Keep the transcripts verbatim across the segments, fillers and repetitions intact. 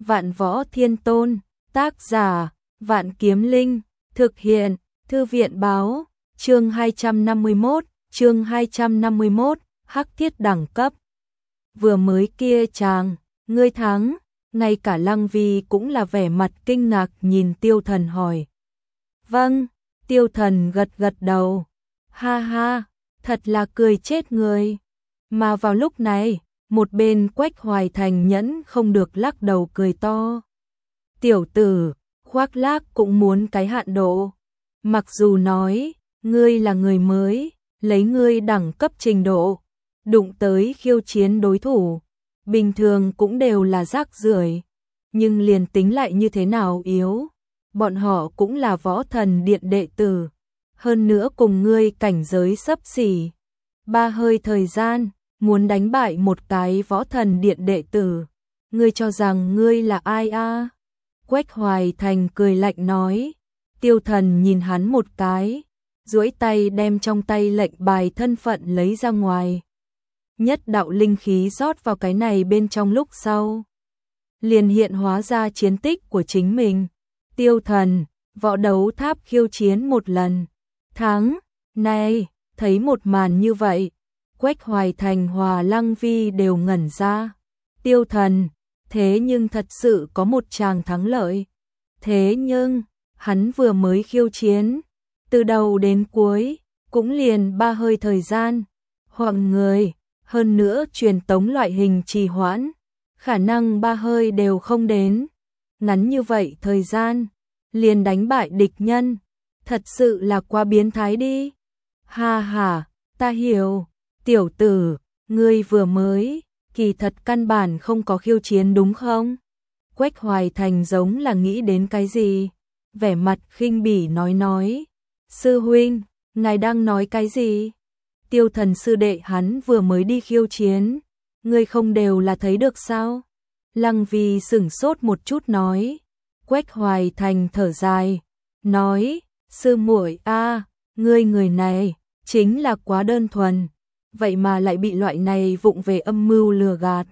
Vạn Võ Thiên Tôn, tác giả, Vạn Kiếm Linh, thực hiện, Thư viện báo, chương hai trăm năm mươi mốt, chương hai trăm năm mươi mốt, hắc thiết đẳng cấp. Vừa mới kia chàng, ngươi thắng, ngay cả Lăng Vi cũng là vẻ mặt kinh ngạc nhìn Tiêu Thần hỏi. Vâng, Tiêu Thần gật gật đầu, ha ha, thật là cười chết người. Mà vào lúc này, một bên Quách Hoài Thành nhẫn không được lắc đầu cười to. Tiểu tử, khoác lác cũng muốn cái hạn độ. Mặc dù nói, ngươi là người mới, lấy ngươi đẳng cấp trình độ, đụng tới khiêu chiến đối thủ, bình thường cũng đều là rác rưởi, nhưng liền tính lại như thế nào yếu, bọn họ cũng là Võ Thần Điện đệ tử, hơn nữa cùng ngươi cảnh giới xấp xỉ. Ba hơi thời gian, muốn đánh bại một cái Võ Thần Điện đệ tử, ngươi cho rằng ngươi là ai a? Quách Hoài Thành cười lạnh nói. Tiêu Thần nhìn hắn một cái, duỗi tay đem trong tay lệnh bài thân phận lấy ra ngoài. Nhất đạo linh khí rót vào cái này bên trong lúc sau, liền hiện hóa ra chiến tích của chính mình. Tiêu Thần, võ đấu tháp khiêu chiến một lần, thắng. Này, thấy một màn như vậy, Quách Hoài Thành hòa Lăng Vi đều ngẩn ra. Tiêu Thần, thế nhưng thật sự có một chàng thắng lợi. Thế nhưng, hắn vừa mới khiêu chiến, từ đầu đến cuối, cũng liền ba hơi thời gian, hoặc người, hơn nữa truyền tống loại hình trì hoãn, khả năng ba hơi đều không đến. Ngắn như vậy thời gian, liền đánh bại địch nhân, thật sự là quá biến thái đi. Ha ha, ta hiểu, tiểu tử, ngươi vừa mới, kỳ thật căn bản không có khiêu chiến đúng không? Quách Hoài Thành giống là nghĩ đến cái gì, vẻ mặt khinh bỉ nói nói. Sư huynh, ngài đang nói cái gì? Tiêu Thần sư đệ hắn vừa mới đi khiêu chiến, ngươi không đều là thấy được sao? Lăng Vi sửng sốt một chút nói. Quách Hoài Thành thở dài, nói, sư muội a, ngươi người này, chính là quá đơn thuần, vậy mà lại bị loại này vụng về âm mưu lừa gạt.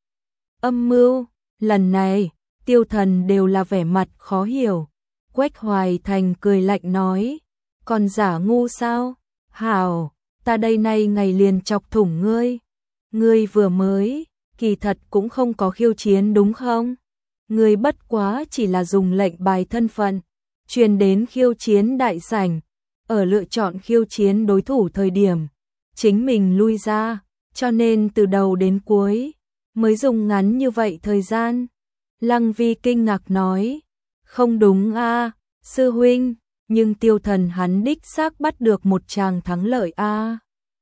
Âm mưu, lần này, Tiêu Thần đều là vẻ mặt khó hiểu. Quách Hoài Thành cười lạnh nói, còn giả ngu sao? Hảo, ta đây nay ngày liền chọc thủng ngươi. Ngươi vừa mới, kỳ thật cũng không có khiêu chiến đúng không? Ngươi bất quá chỉ là dùng lệnh bài thân phận, truyền đến khiêu chiến đại sảnh, ở lựa chọn khiêu chiến đối thủ thời điểm, chính mình lui ra, cho nên từ đầu đến cuối, mới dùng ngắn như vậy thời gian. Lăng Vi kinh ngạc nói, không đúng a, sư huynh, nhưng Tiêu Thần hắn đích xác bắt được một chàng thắng lợi a.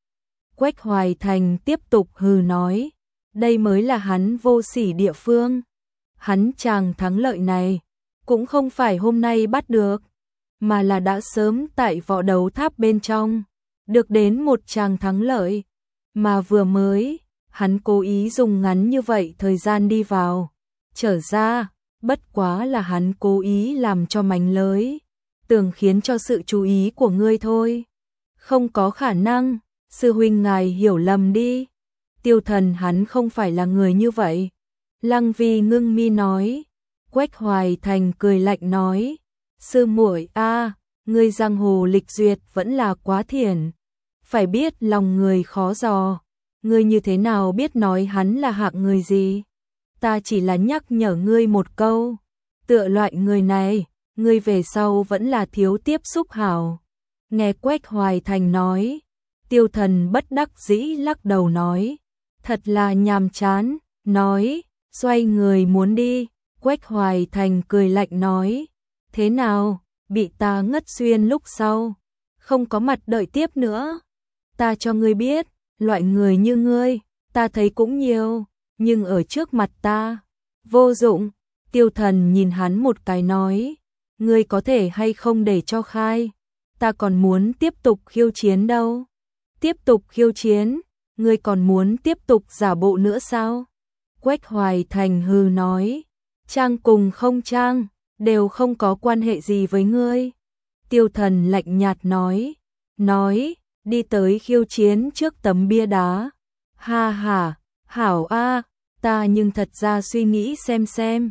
Quách Hoài Thành tiếp tục hừ nói, đây mới là hắn vô sỉ địa phương. Hắn chàng thắng lợi này, cũng không phải hôm nay bắt được, mà là đã sớm tại võ đấu tháp bên trong, được đến một chàng thắng lợi, mà vừa mới, hắn cố ý dùng ngắn như vậy thời gian đi vào, trở ra, bất quá là hắn cố ý làm cho mánh lới, tưởng khiến cho sự chú ý của ngươi thôi. Không có khả năng, sư huynh ngài hiểu lầm đi. Tiêu Thần hắn không phải là người như vậy. Lăng Vi ngưng mi nói. Quách Hoài Thành cười lạnh nói, sư muội a, ngươi giang hồ lịch duyệt vẫn là quá thiển, phải biết lòng người khó dò, ngươi như thế nào biết nói hắn là hạng người gì? Ta chỉ là nhắc nhở ngươi một câu, tựa loại người này, ngươi về sau vẫn là thiếu tiếp xúc hảo. Nghe Quách Hoài Thành nói, Tiêu Thần bất đắc dĩ lắc đầu nói, thật là nhàm chán, nói, xoay người muốn đi. Quách Hoài Thành cười lạnh nói, thế nào, bị ta ngất xuyên lúc sau, không có mặt đợi tiếp nữa. Ta cho ngươi biết, loại người như ngươi, ta thấy cũng nhiều, nhưng ở trước mặt ta, vô dụng. Tiêu Thần nhìn hắn một cái nói, ngươi có thể hay không để cho khai, ta còn muốn tiếp tục khiêu chiến đâu. Tiếp tục khiêu chiến, ngươi còn muốn tiếp tục giả bộ nữa sao? Quách Hoài Thành hừ nói, trang cùng không trang, đều không có quan hệ gì với ngươi. Tiêu Thần lạnh nhạt nói, nói, đi tới khiêu chiến trước tấm bia đá. Ha ha, hảo a, ta nhưng thật ra suy nghĩ xem xem,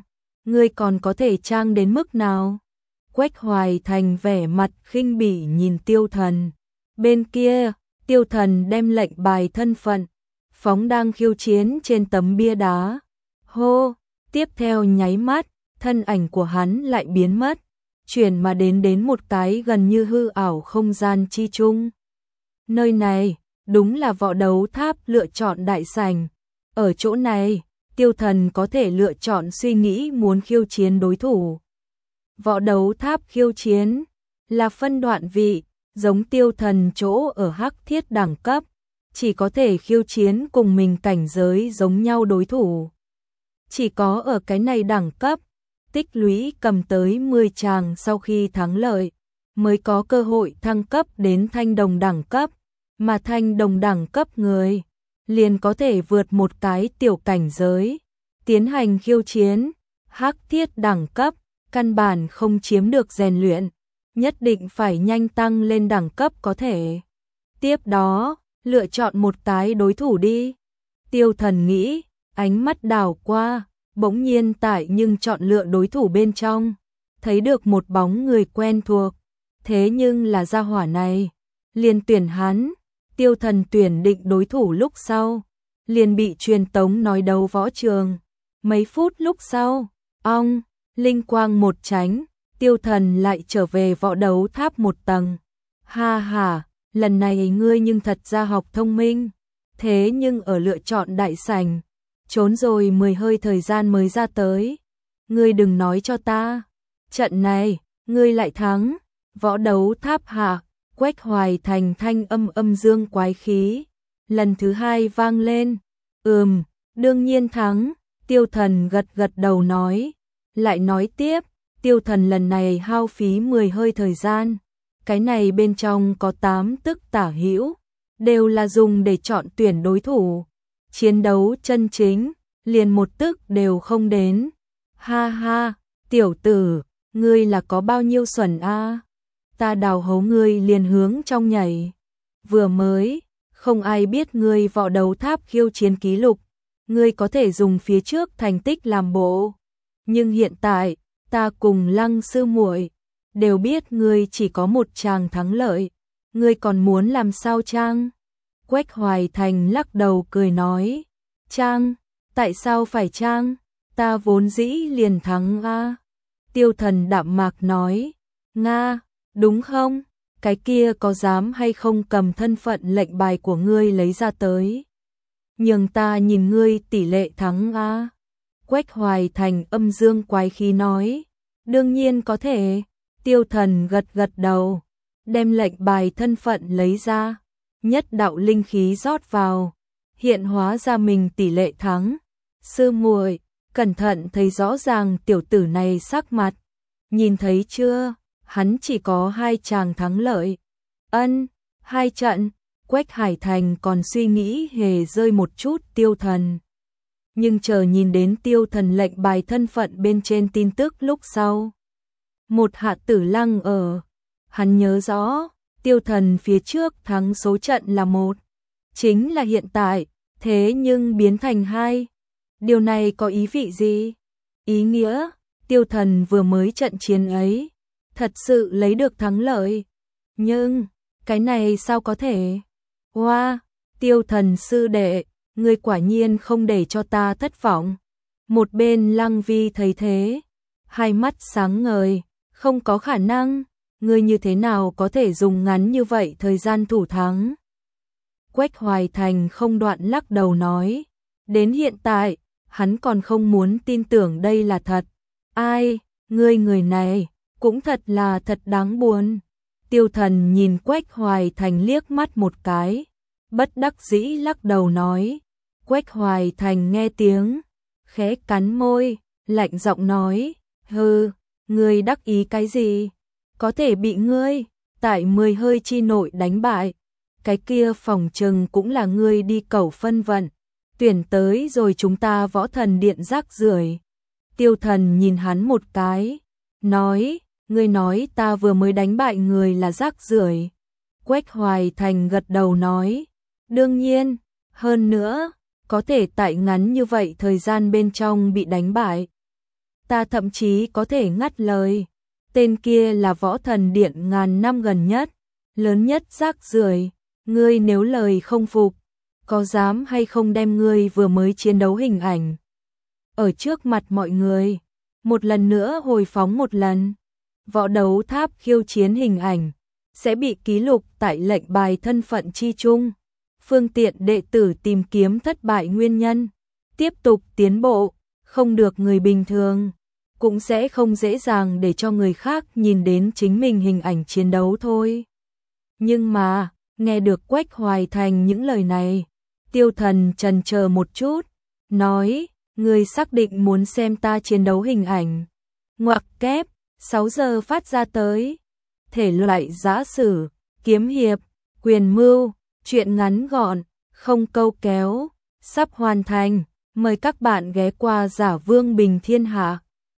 ngươi còn có thể trang đến mức nào? Quách Hoài Thành vẻ mặt khinh bỉ nhìn Tiêu Thần. Bên kia, Tiêu Thần đem lệnh bài thân phận, phóng đang khiêu chiến trên tấm bia đá. Hô, tiếp theo nháy mắt, thân ảnh của hắn lại biến mất, chuyển mà đến đến một cái gần như hư ảo không gian chi chung. Nơi này, đúng là võ đấu tháp lựa chọn đại sảnh. Ở chỗ này, Tiêu Thần có thể lựa chọn suy nghĩ muốn khiêu chiến đối thủ. Võ đấu tháp khiêu chiến là phân đoạn vị, giống Tiêu Thần chỗ ở hắc thiết đẳng cấp, chỉ có thể khiêu chiến cùng mình cảnh giới giống nhau đối thủ. Chỉ có ở cái này đẳng cấp, tích lũy cầm tới mười tràng sau khi thắng lợi, mới có cơ hội thăng cấp đến thanh đồng đẳng cấp, mà thanh đồng đẳng cấp người liền có thể vượt một cái tiểu cảnh giới, tiến hành khiêu chiến. Hắc thiết đẳng cấp, căn bản không chiếm được rèn luyện, nhất định phải nhanh tăng lên đẳng cấp có thể. Tiếp đó, lựa chọn một cái đối thủ đi. Tiêu Thần nghĩ, ánh mắt đảo qua, bỗng nhiên tại nhưng chọn lựa đối thủ bên trong, thấy được một bóng người quen thuộc, thế nhưng là gia hỏa này, liền tuyển hắn. Tiêu Thần tuyển định đối thủ lúc sau, liền bị truyền tống nói đấu võ trường. Mấy phút lúc sau, ong, linh quang một tránh, Tiêu Thần lại trở về võ đấu tháp một tầng. Ha ha, lần này ngươi nhưng thật ra học thông minh, thế nhưng ở lựa chọn đại sảnh, trốn rồi mười hơi thời gian mới ra tới. Ngươi đừng nói cho ta, trận này, ngươi lại thắng. Võ đấu tháp hạ, Quách Hoài Thành thanh âm âm dương quái khí, lần thứ hai vang lên. Ừm, đương nhiên thắng. Tiêu Thần gật gật đầu nói, lại nói tiếp. Tiêu Thần lần này hao phí mười hơi thời gian, cái này bên trong có tám tức tả hữu, đều là dùng để chọn tuyển đối thủ. Chiến đấu chân chính, liền một tức đều không đến. Ha ha, tiểu tử, ngươi là có bao nhiêu xuẩn a? À? Ta đào hấu ngươi liền hướng trong nhảy. Vừa mới, không ai biết ngươi võ đấu tháp khiêu chiến ký lục, ngươi có thể dùng phía trước thành tích làm bộ. Nhưng hiện tại, ta cùng Lăng sư muội đều biết ngươi chỉ có một tràng thắng lợi, ngươi còn muốn làm sao trang? Quách Hoài Thành lắc đầu cười nói, trang, tại sao phải trang? Ta vốn dĩ liền thắng a. Tiêu Thần đạm mạc nói, nga, đúng không? Cái kia có dám hay không cầm thân phận lệnh bài của ngươi lấy ra tới? Nhưng ta nhìn ngươi tỷ lệ thắng a. Quách Hoài Thành âm dương quái khí nói, đương nhiên có thể. Tiêu Thần gật gật đầu, đem lệnh bài thân phận lấy ra, nhất đạo linh khí rót vào, hiện hóa ra mình tỷ lệ thắng. Sư muội, cẩn thận thấy rõ ràng tiểu tử này sắc mặt, nhìn thấy chưa, hắn chỉ có hai tràng thắng lợi. Ân, hai trận. Quách Hải Thành còn suy nghĩ hề rơi một chút Tiêu Thần, nhưng chờ nhìn đến Tiêu Thần lệnh bài thân phận bên trên tin tức lúc sau, một hạ tử lăng ở. Hắn nhớ rõ, Tiêu Thần phía trước thắng số trận là một, chính là hiện tại, thế nhưng biến thành hai. Điều này có ý vị gì? Ý nghĩa, Tiêu Thần vừa mới trận chiến ấy, thật sự lấy được thắng lợi. Nhưng, cái này sao có thể? Hoa, Tiêu Thần sư đệ, ngươi quả nhiên không để cho ta thất vọng. Một bên Lăng Vi thấy thế, hai mắt sáng ngời, không có khả năng, ngươi như thế nào có thể dùng ngắn như vậy thời gian thủ thắng? Quách Hoài Thành không đoạn lắc đầu nói, đến hiện tại, hắn còn không muốn tin tưởng đây là thật. Ai, ngươi người này, cũng thật là thật đáng buồn. Tiêu Thần nhìn Quách Hoài Thành liếc mắt một cái, bất đắc dĩ lắc đầu nói. Quách Hoài Thành nghe tiếng, khẽ cắn môi, lạnh giọng nói, hừ, ngươi đắc ý cái gì? Có thể bị ngươi tại mười hơi chi nội đánh bại, cái kia phòng trừng cũng là ngươi đi cầu phân vận, tuyển tới rồi chúng ta võ thần điện rác rưởi. Tiêu Thần nhìn hắn một cái, nói, ngươi nói ta vừa mới đánh bại người là rác rưởi. Quách Hoài Thành gật đầu nói, đương nhiên, hơn nữa, có thể tại ngắn như vậy thời gian bên trong bị đánh bại. ta thậm chí có thể ngắt lời. Tên kia là võ thần điện ngàn năm gần nhất, lớn nhất rác rưởi, ngươi nếu lời không phục, có dám hay không đem ngươi vừa mới chiến đấu hình ảnh ở trước mặt mọi người, một lần nữa hồi phóng một lần. Võ đấu tháp khiêu chiến hình ảnh sẽ bị ký lục tại lệnh bài thân phận chi chung, phương tiện đệ tử tìm kiếm thất bại nguyên nhân, tiếp tục tiến bộ, không được người bình thường cũng sẽ không dễ dàng để cho người khác nhìn đến chính mình hình ảnh chiến đấu thôi. Nhưng mà, nghe được Quách Hoài Thành những lời này, Tiêu Thần chần chờ một chút, nói, ngươi xác định muốn xem ta chiến đấu hình ảnh. Ngoặc kép, sáu giờ phát ra tới. Thể loại giã sử, kiếm hiệp, quyền mưu, truyện ngắn gọn, không câu kéo, sắp hoàn thành. Mời các bạn ghé qua Giả Vương Bình Thiên Hạ.